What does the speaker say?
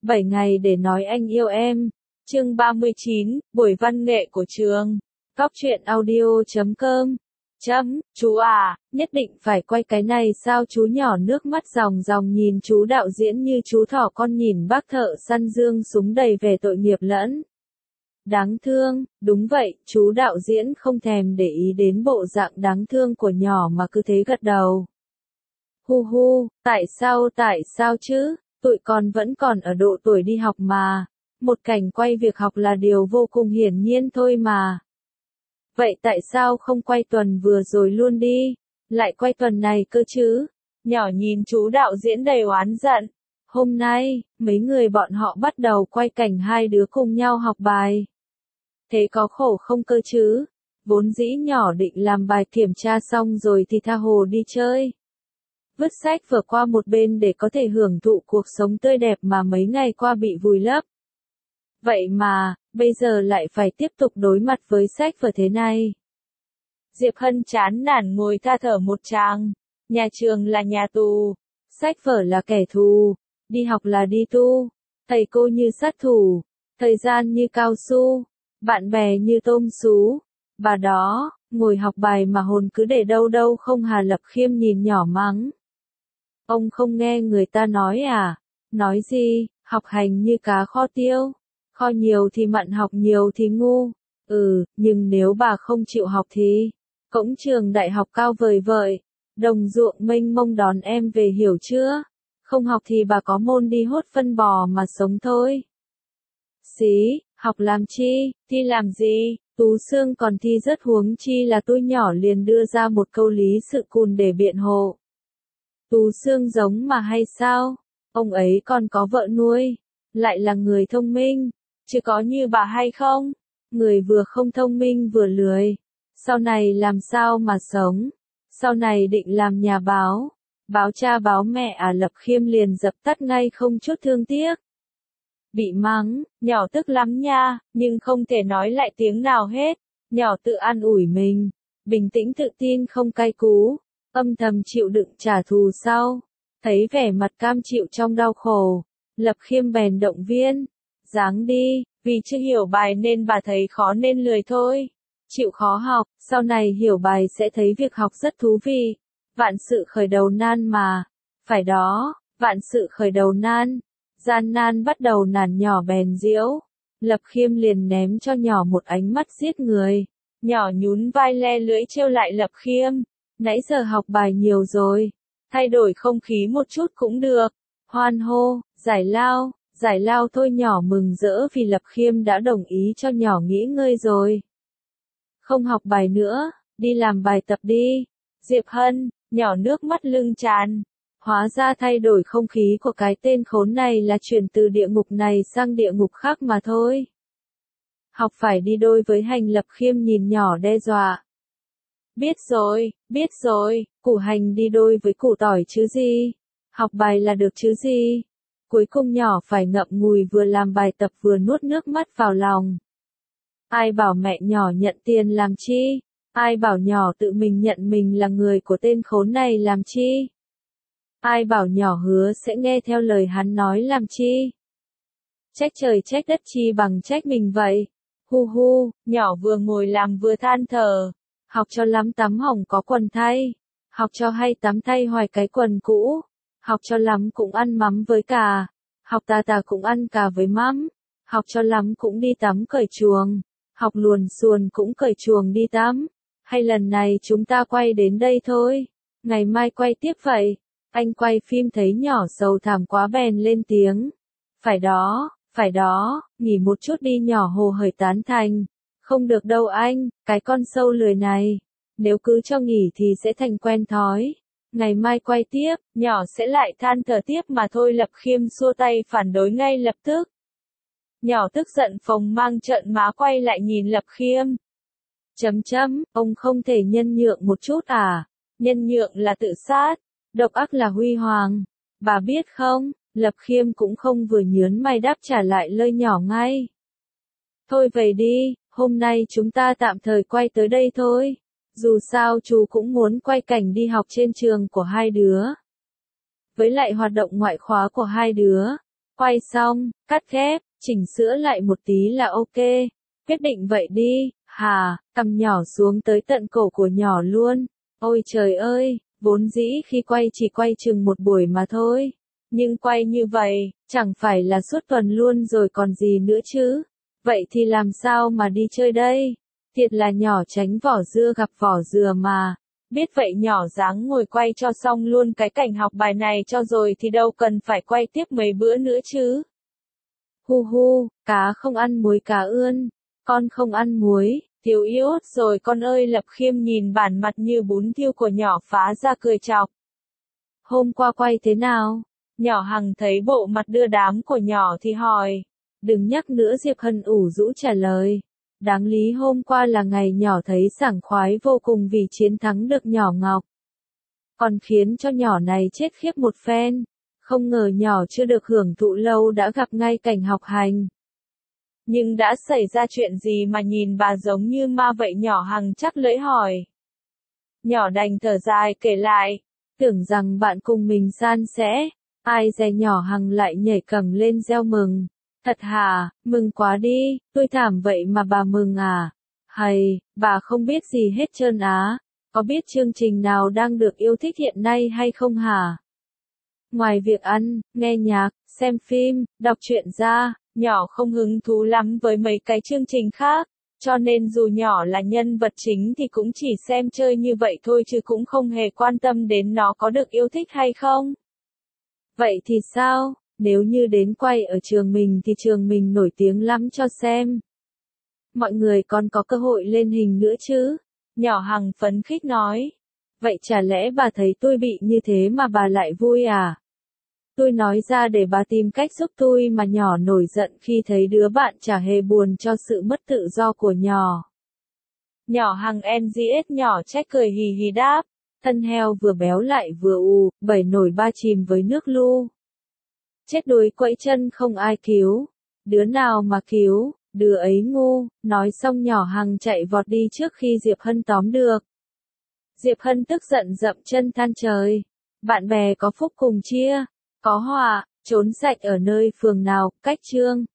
7 ngày để nói anh yêu em. Chương 39, buổi văn nghệ của trường. Góc truyện audio.com. Chú à, nhất định phải quay cái này sao? Chú nhỏ nước mắt ròng ròng nhìn chú đạo diễn như chú thỏ con nhìn bác thợ săn dương súng đầy vẻ tội nghiệp lẫn đáng thương. Đúng vậy, chú đạo diễn không thèm để ý đến bộ dạng đáng thương của nhỏ mà cứ thế gật đầu. Hu hu, tại sao chứ? Tụi con vẫn còn ở độ tuổi đi học mà. Một cảnh quay việc học là điều vô cùng hiển nhiên thôi mà. Vậy tại sao không quay tuần vừa rồi luôn đi? Lại quay tuần này cơ chứ? Nhỏ nhìn chú đạo diễn đầy oán giận. Hôm nay, mấy người bọn họ bắt đầu quay cảnh hai đứa cùng nhau học bài. Thế có khổ không cơ chứ? Vốn dĩ nhỏ định làm bài kiểm tra xong rồi thì tha hồ đi chơi. Vứt sách vở qua một bên để có thể hưởng thụ cuộc sống tươi đẹp mà mấy ngày qua bị vùi lấp. Vậy mà, bây giờ lại phải tiếp tục đối mặt với sách vở thế này. Diệp Hân chán nản ngồi tha thở một tràng. Nhà trường là nhà tù, sách vở là kẻ thù, đi học là đi tu, thầy cô như sát thủ, thời gian như cao su, bạn bè như tôm sú. Bà đó, ngồi học bài mà hồn cứ để đâu đâu không hà. Lập Khiêm nhìn nhỏ mắng. Ông không nghe người ta nói à? Nói gì, học hành như cá kho tiêu. Kho nhiều thì mặn, học nhiều thì ngu. Nhưng nếu bà không chịu học thì cổng trường đại học cao vời vợi, đồng ruộng mênh mông đón em về, hiểu chưa? Không học thì bà có môn đi hốt phân bò mà sống thôi. Xí, học làm chi, thi làm gì? Tú Sương còn thi rất huống chi là tôi. Nhỏ liền đưa ra một câu lý sự cùn để biện hộ. Tú Sương giống mà hay sao? Ông ấy còn có vợ nuôi, lại là người thông minh, chứ có như bà hay không? Người vừa không thông minh vừa lười, sau này làm sao mà sống? Sau này định làm nhà báo, báo cha báo mẹ à? Lập Khiêm liền dập tắt ngay không chút thương tiếc. Bị mắng, nhỏ tức lắm nha, nhưng không thể nói lại tiếng nào hết. Nhỏ tự an ủi mình, bình tĩnh tự tin không cay cú, âm thầm chịu đựng trả thù sau. Thấy vẻ mặt cam chịu trong đau khổ, Lập Khiêm bèn động viên. Ráng đi, vì chưa hiểu bài nên bà thấy khó nên lười thôi. Chịu khó học, sau này hiểu bài sẽ thấy việc học rất thú vị. Vạn sự khởi đầu nan mà. Phải đó, vạn sự khởi đầu nan. Gian nan bắt đầu nản, nhỏ bèn giễu. Lập Khiêm liền ném cho nhỏ một ánh mắt giết người. Nhỏ nhún vai le lưỡi trêu lại Lập Khiêm. Nãy giờ học bài nhiều rồi, thay đổi không khí một chút cũng được. Hoan hô, giải lao thôi. Nhỏ mừng rỡ vì Lập Khiêm đã đồng ý cho nhỏ nghỉ ngơi rồi. Không học bài nữa, đi làm bài tập đi. Diệp Hân, nhỏ nước mắt lưng tràn. Hóa ra thay đổi không khí của cái tên khốn này là chuyển từ địa ngục này sang địa ngục khác mà thôi. Học phải đi đôi với hành. Lập Khiêm nhìn nhỏ đe dọa. Biết rồi, củ hành đi đôi với củ tỏi chứ gì. Học bài là được chứ gì. Cuối cùng nhỏ phải ngậm ngùi vừa làm bài tập vừa nuốt nước mắt vào lòng. Ai bảo mẹ nhỏ nhận tiền làm chi? Ai bảo nhỏ tự mình nhận mình là người của tên khốn này làm chi? Ai bảo nhỏ hứa sẽ nghe theo lời hắn nói làm chi? Trách trời trách đất chi bằng trách mình vậy. Hu hu, nhỏ vừa ngồi làm vừa than thở. Học cho lắm tắm hỏng có quần thay. Học cho hay tắm thay hoài cái quần cũ. Học cho lắm cũng ăn mắm với cà. Học tà cũng ăn cà với mắm. Học cho lắm cũng đi tắm cởi chuồng. Học luồn xuồn cũng cởi chuồng đi tắm. Hay lần này chúng ta quay đến đây thôi. Ngày mai quay tiếp vậy. Anh quay phim thấy nhỏ sầu thảm quá bèn lên tiếng. Phải đó, nghỉ một chút đi. Nhỏ hồ hởi tán thành. Không được đâu anh, cái con sâu lười này. Nếu cứ cho nghỉ thì sẽ thành quen thói. Ngày mai quay tiếp, nhỏ sẽ lại than thở tiếp mà thôi. Lập Khiêm xua tay phản đối ngay lập tức. Nhỏ tức giận phồng mang trợn má quay lại nhìn Lập Khiêm. Ông không thể nhân nhượng một chút à? Nhân nhượng là tự sát, độc ác là huy hoàng. Bà biết không? Lập Khiêm cũng không vừa nhớn mày đáp trả lại lời nhỏ ngay. Thôi về đi, hôm nay chúng ta tạm thời quay tới đây thôi. Dù sao chú cũng muốn quay cảnh đi học trên trường của hai đứa. Với lại hoạt động ngoại khóa của hai đứa, Quay xong, cắt ghép, chỉnh sửa lại một tí là ok. Quyết định vậy đi, hà, cầm nhỏ xuống tới tận cổ của nhỏ luôn. Ôi trời ơi, vốn dĩ khi quay chỉ quay chừng một buổi mà thôi. Nhưng quay như vậy, chẳng phải là suốt tuần luôn rồi còn gì nữa chứ. Vậy thì làm sao mà đi chơi đây? Thiệt là nhỏ tránh vỏ dưa gặp vỏ dừa mà. Biết vậy nhỏ dáng ngồi quay cho xong luôn cái cảnh học bài này cho rồi thì đâu cần phải quay tiếp mấy bữa nữa chứ. Hu hu, cá không ăn muối cá ươn. Con không ăn muối, thiếu iốt rồi con ơi. Lập Khiêm nhìn bản mặt như bún thiêu của nhỏ phá ra cười chọc. Hôm qua quay thế nào? Nhỏ Hằng thấy bộ mặt đưa đám của nhỏ thì hỏi. Đừng nhắc nữa, Diệp Hân ủ rũ trả lời. Đáng lý hôm qua là ngày nhỏ thấy sảng khoái vô cùng vì chiến thắng được nhỏ Ngọc. Còn khiến cho nhỏ này chết khiếp một phen. Không ngờ nhỏ chưa được hưởng thụ lâu đã gặp ngay cảnh học hành. Nhưng đã xảy ra chuyện gì mà nhìn bà giống như ma vậy? Nhỏ Hằng chắc lưỡi hỏi. Nhỏ đành thở dài kể lại. Tưởng rằng bạn cùng mình san sẻ. Ai dè nhỏ Hằng lại nhảy cẳng lên reo mừng. Thật hả, mừng quá đi, tôi thảm vậy mà bà mừng à? Hay, bà không biết gì hết trơn á. Có biết chương trình nào đang được yêu thích hiện nay hay không hả? Ngoài việc ăn, nghe nhạc, xem phim, đọc truyện ra, nhỏ không hứng thú lắm với mấy cái chương trình khác. Cho nên dù nhỏ là nhân vật chính thì cũng chỉ xem chơi như vậy thôi chứ cũng không hề quan tâm đến nó có được yêu thích hay không. Vậy thì sao? Nếu như đến quay ở trường mình thì trường mình nổi tiếng lắm cho xem. Mọi người còn có cơ hội lên hình nữa chứ. Nhỏ Hằng phấn khích nói. Vậy chả lẽ bà thấy tôi bị như thế mà bà lại vui à? Tôi nói ra để bà tìm cách giúp tôi mà. Nhỏ nổi giận khi thấy đứa bạn chả hề buồn cho sự mất tự do của nhỏ. Nhỏ Hằng NGS nhỏ trách cười hì hì đáp. Thân heo vừa béo lại vừa ù, bảy nổi ba chìm với nước lu. Chết đuối quẫy chân không ai cứu. Đứa nào mà cứu, đứa ấy ngu. Nói xong nhỏ Hằng chạy vọt đi trước khi Diệp Hân tóm được. Diệp Hân tức giận dậm chân than trời. Bạn bè có phúc cùng chia, có họa, trốn sạch ở nơi phường nào, cách chương.